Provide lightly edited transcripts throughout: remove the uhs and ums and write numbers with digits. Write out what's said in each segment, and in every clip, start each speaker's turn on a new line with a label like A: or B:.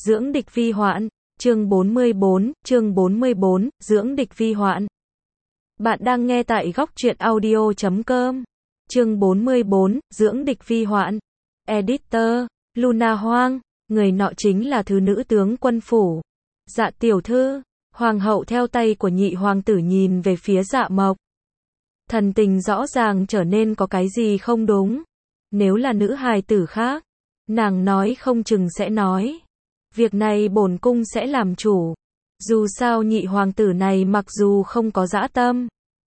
A: dưỡng địch vi hoạn. Chương 44, dưỡng địch vi hoạn. Bạn đang nghe tại góc truyện audio.com. Chương 44, dưỡng địch vi hoạn. Editor, Luna Hoang, người nọ chính là thứ nữ tướng quân phủ. Dạ tiểu thư, hoàng hậu theo tay của nhị hoàng tử nhìn về phía Dạ Mộc. Thần tình rõ ràng trở nên có cái gì không đúng. Nếu là nữ hài tử khác, nàng nói không chừng sẽ nói. Việc này bổn cung sẽ làm chủ. Dù sao nhị hoàng tử này mặc dù không có dã tâm,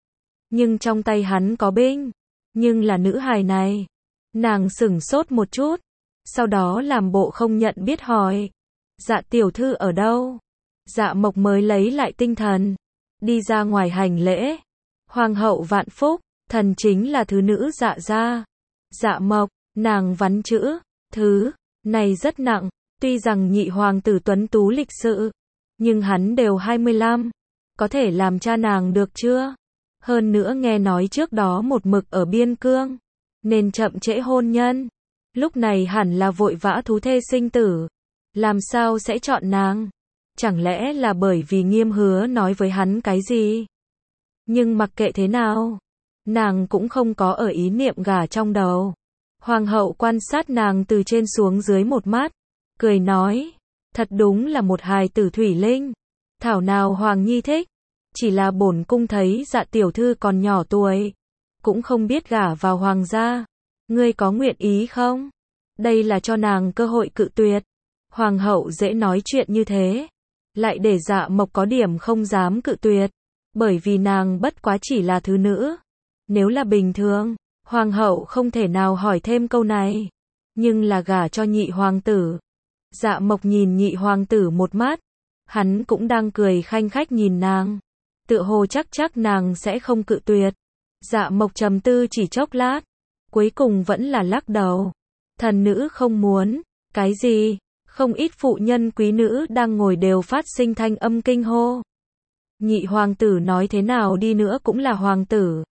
A: nhưng trong tay hắn có binh. Nhưng là nữ hài này. Nàng sửng sốt một chút. Sau đó làm bộ không nhận biết hỏi. Dạ tiểu thư ở đâu? Dạ Mộc mới lấy lại tinh thần. Đi ra ngoài hành lễ. Hoàng hậu vạn phúc, thần chính là thứ nữ Dạ gia. Dạ Mộc, nàng vắn chữ. Thứ này rất nặng. Tuy rằng nhị hoàng tử tuấn tú lịch sự, nhưng hắn đều 25. Có thể làm cha nàng được chưa? Hơn nữa nghe nói trước đó một mực ở biên cương, nên chậm trễ hôn nhân. Lúc này hẳn là vội vã thú thê sinh tử. Làm sao sẽ chọn nàng? Chẳng lẽ là bởi vì Nghiêm Hứa nói với hắn cái gì? Nhưng mặc kệ thế nào, nàng cũng không có ở ý niệm gả trong đầu. Hoàng hậu quan sát nàng từ trên xuống dưới một mắt, cười nói, thật đúng là một hài tử thủy linh. Thảo nào Hoàng Nhi thích, chỉ là bổn cung thấy Dạ tiểu thư còn nhỏ tuổi, cũng không biết gả vào hoàng gia. Ngươi có nguyện ý không? Đây là cho nàng cơ hội cự tuyệt. Hoàng hậu dễ nói chuyện như thế, lại để Dạ Mộc có điểm không dám cự tuyệt, bởi vì nàng bất quá chỉ là thứ nữ. Nếu là bình thường, hoàng hậu không thể nào hỏi thêm câu này. Nhưng là gả cho nhị hoàng tử. Dạ Mộc nhìn nhị hoàng tử một mắt, hắn cũng đang cười khanh khách nhìn nàng, tựa hồ chắc nàng sẽ không cự tuyệt. Dạ Mộc trầm tư chỉ chốc lát, cuối cùng vẫn là lắc đầu. Thần nữ không muốn. Cái gì? Không ít phụ nhân quý nữ đang ngồi đều phát sinh thanh âm kinh hô. Nhị hoàng tử nói thế nào đi nữa cũng là hoàng tử.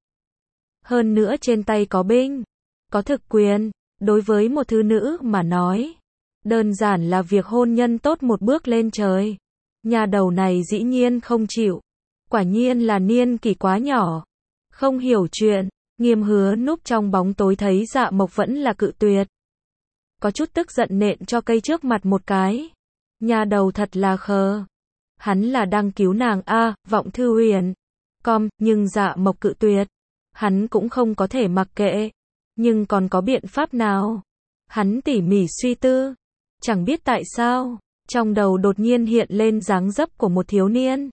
A: Hơn nữa trên tay có binh, có thực quyền, đối với một thứ nữ mà nói, đơn giản là việc hôn nhân tốt một bước lên trời. Nhà đầu này dĩ nhiên không chịu. Quả nhiên là niên kỷ quá nhỏ, không hiểu chuyện. Nghiêm Hứa núp trong bóng tối thấy Dạ Mộc vẫn là cự tuyệt, có chút tức giận nện cho cây trước mặt một cái. Nhà đầu thật là khờ. Hắn là đang cứu nàng a, Vọng Thư Huyền. Nhưng Dạ Mộc cự tuyệt, hắn cũng không có thể mặc kệ. Nhưng còn có biện pháp nào? Hắn tỉ mỉ suy tư, chẳng biết tại sao, trong đầu đột nhiên hiện lên dáng dấp của một thiếu niên.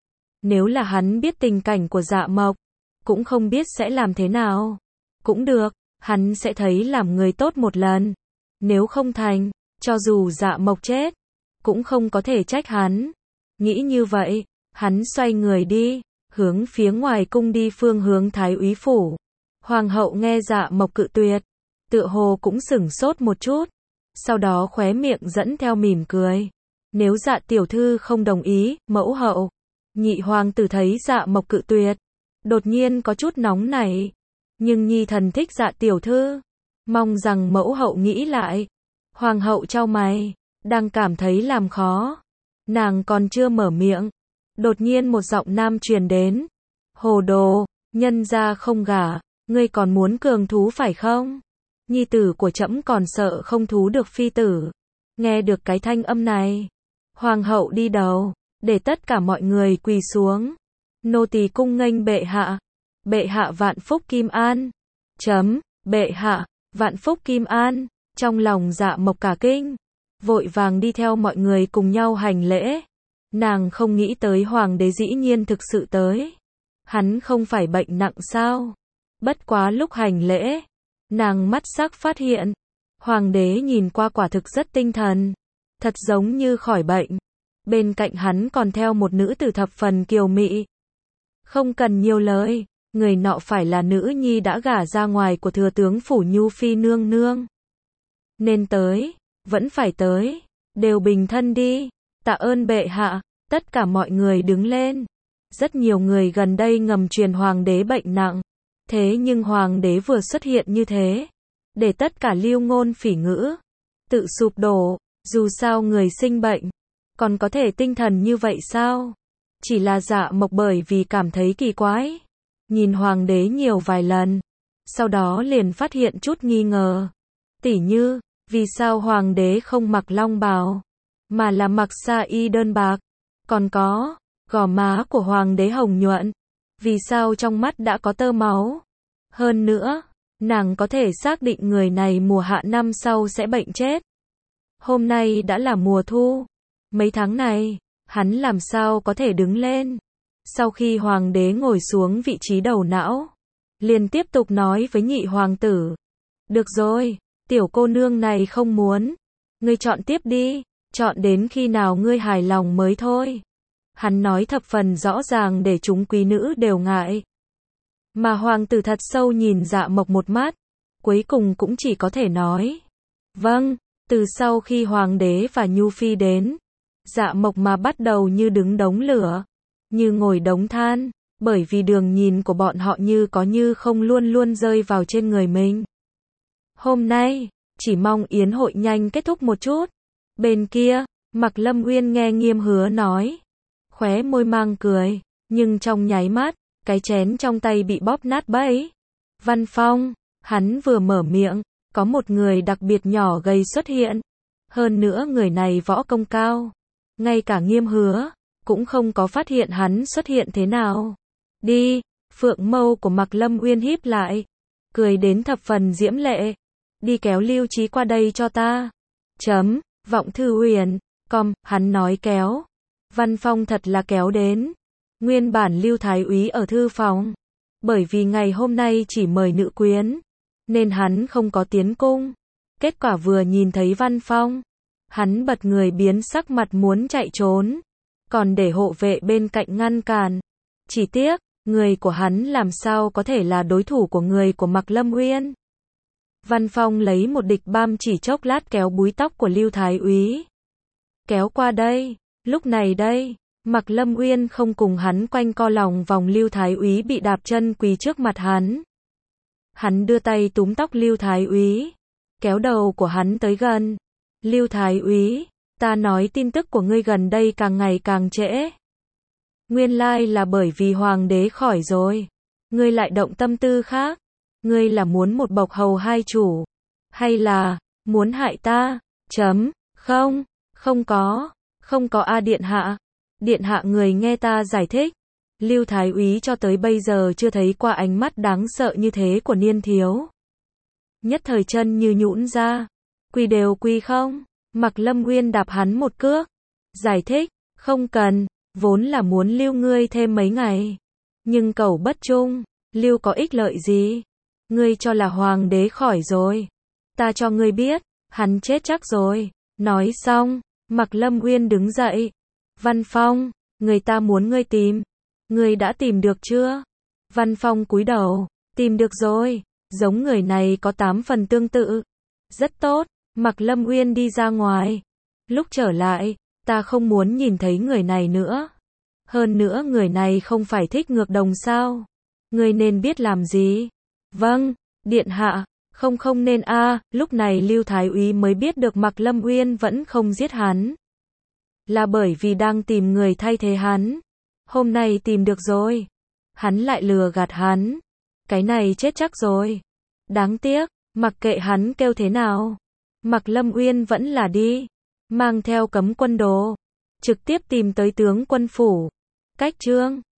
A: Nếu là hắn biết tình cảnh của Dạ Mộc, cũng không biết sẽ làm thế nào. Cũng được, hắn sẽ thấy làm người tốt một lần. Nếu không thành, cho dù Dạ Mộc chết, cũng không có thể trách hắn. Nghĩ như vậy, hắn xoay người đi, hướng phía ngoài cung đi phương hướng Thái úy phủ. Hoàng hậu nghe Dạ Mộc cự tuyệt, tựa hồ cũng sửng sốt một chút, sau đó khóe miệng dẫn theo mỉm cười. Nếu Dạ tiểu thư không đồng ý, mẫu hậu. Nhị hoàng tử thấy Dạ Mộc cự tuyệt, đột nhiên có chút nóng nảy. Nhưng nhi thần thích Dạ tiểu thư, mong rằng mẫu hậu nghĩ lại. Hoàng hậu chau mày, đang cảm thấy làm khó. Nàng còn chưa mở miệng, đột nhiên một giọng nam truyền đến. Hồ đồ, nhân gia không gả, ngươi còn muốn cường thú phải không? Nhi tử của trẫm còn sợ không thú được phi tử. Nghe được cái thanh âm này, hoàng hậu đi đầu, để tất cả mọi người quỳ xuống. Nô tỳ cung nghênh bệ hạ. Bệ hạ vạn phúc kim an. Bệ hạ vạn phúc kim an. Trong lòng Dạ Mộc cả kinh, vội vàng đi theo mọi người cùng nhau hành lễ. Nàng không nghĩ tới hoàng đế dĩ nhiên thực sự tới. Hắn không phải bệnh nặng sao? Bất quá lúc hành lễ, nàng mắt sắc phát hiện, hoàng đế nhìn qua quả thực rất tinh thần, thật giống như khỏi bệnh. Bên cạnh hắn còn theo một nữ tử thập phần kiều mị. Không cần nhiều lời, người nọ phải là nữ nhi đã gả ra ngoài của thừa tướng phủ Nhu Phi nương nương. Nên tới, vẫn phải tới, đều bình thân đi. Tạ ơn bệ hạ. Tất cả mọi người đứng lên. Rất nhiều người gần đây ngầm truyền hoàng đế bệnh nặng. Thế nhưng hoàng đế vừa xuất hiện như thế, để tất cả lưu ngôn phỉ ngữ tự sụp đổ. Dù sao người sinh bệnh, còn có thể tinh thần như vậy sao? Chỉ là Dạ Mộc bởi vì cảm thấy kỳ quái, nhìn hoàng đế nhiều vài lần, sau đó liền phát hiện chút nghi ngờ. Tỉ như, vì sao hoàng đế không mặc long bào, mà là mặc sa y đơn bạc, còn có, gò má của hoàng đế hồng nhuận, vì sao trong mắt đã có tơ máu. Hơn nữa, nàng có thể xác định người này mùa hạ năm sau sẽ bệnh chết. Hôm nay đã là mùa thu, mấy tháng này, hắn làm sao có thể đứng lên. Sau khi hoàng đế ngồi xuống vị trí đầu não, liền tiếp tục nói với nhị hoàng tử. Được rồi, tiểu cô nương này không muốn. Ngươi chọn tiếp đi, chọn đến khi nào ngươi hài lòng mới thôi. Hắn nói thập phần rõ ràng để chúng quý nữ đều ngại. Mà hoàng tử thật sâu nhìn Dạ Mộc một mắt, cuối cùng cũng chỉ có thể nói. Vâng, từ sau khi hoàng đế và Nhu Phi đến, Dạ Mộc mà bắt đầu như đứng đống lửa, như ngồi đống than, bởi vì đường nhìn của bọn họ như có như không luôn luôn rơi vào trên người mình. Hôm nay, chỉ mong yến hội nhanh kết thúc một chút. Bên kia, Mạc Lâm Uyên nghe Nghiêm Hứa nói, khóe môi mang cười, nhưng trong nháy mắt, cái chén trong tay bị bóp nát bấy. Văn Phong, hắn vừa mở miệng, có một người đặc biệt nhỏ gầy xuất hiện. Hơn nữa người này võ công cao. Ngay cả Nghiêm Hứa cũng không có phát hiện hắn xuất hiện thế nào. Đi, phượng mâu của Mạc Lâm Uyên híp lại, cười đến thập phần diễm lệ. Đi kéo Lưu Trí qua đây cho ta. Vọng Thư Huyền, hắn nói kéo. Văn Phong thật là kéo đến. Nguyên bản Lưu Thái Úy ở thư phòng, bởi vì ngày hôm nay chỉ mời nữ quyến, nên hắn không có tiến cung. Kết quả vừa nhìn thấy Văn Phong, hắn bật người biến sắc mặt muốn chạy trốn, còn để hộ vệ bên cạnh ngăn cản. Chỉ tiếc, người của hắn làm sao có thể là đối thủ của người của Mạc Lâm Uyên. Văn Phong lấy một địch băm chỉ chốc lát kéo búi tóc của Lưu Thái Úy. Kéo qua đây, lúc này đây, Mạc Lâm Uyên không cùng hắn quanh co lòng vòng. Lưu Thái Úy bị đạp chân quỳ trước mặt hắn. Hắn đưa tay túm tóc Lưu Thái Úy, kéo đầu của hắn tới gần. Lưu Thái Úy, ta nói tin tức của ngươi gần đây càng ngày càng trễ. Nguyên lai là bởi vì hoàng đế khỏi rồi, ngươi lại động tâm tư khác. Ngươi là muốn một bộc hầu hai chủ, hay là muốn hại ta? Không có a điện hạ. Điện hạ người nghe ta giải thích. Lưu Thái Úy cho tới bây giờ chưa thấy qua ánh mắt đáng sợ như thế của niên thiếu. Nhất thời chân như nhũn ra. Quỳ đều quỳ không? Mạc Lâm Uyên đạp hắn một cước. Giải thích, không cần, vốn là muốn lưu ngươi thêm mấy ngày. Nhưng cẩu bất trung, lưu có ích lợi gì? Ngươi cho là hoàng đế khỏi rồi. Ta cho ngươi biết, hắn chết chắc rồi. Nói xong, Mạc Lâm Uyên đứng dậy. Văn Phong, người ta muốn ngươi tìm. Ngươi đã tìm được chưa? Văn Phong cúi đầu. Tìm được rồi. Giống người này có 8 phần tương tự. Rất tốt. Mạc Lâm Uyên đi ra ngoài. Lúc trở lại, ta không muốn nhìn thấy người này nữa. Hơn nữa người này không phải thích ngược đồng sao? Ngươi nên biết làm gì? Vâng, điện hạ. Không nên a. Lúc này Lưu Thái Úy mới biết được Mạc Lâm Uyên vẫn không giết hắn. Là bởi vì đang tìm người thay thế hắn. Hôm nay tìm được rồi. Hắn lại lừa gạt hắn. Cái này chết chắc rồi. Đáng tiếc, mặc kệ hắn kêu thế nào, Mạc Lâm Uyên vẫn là đi. Mang theo cấm quân đồ, trực tiếp tìm tới tướng quân phủ. Cách chương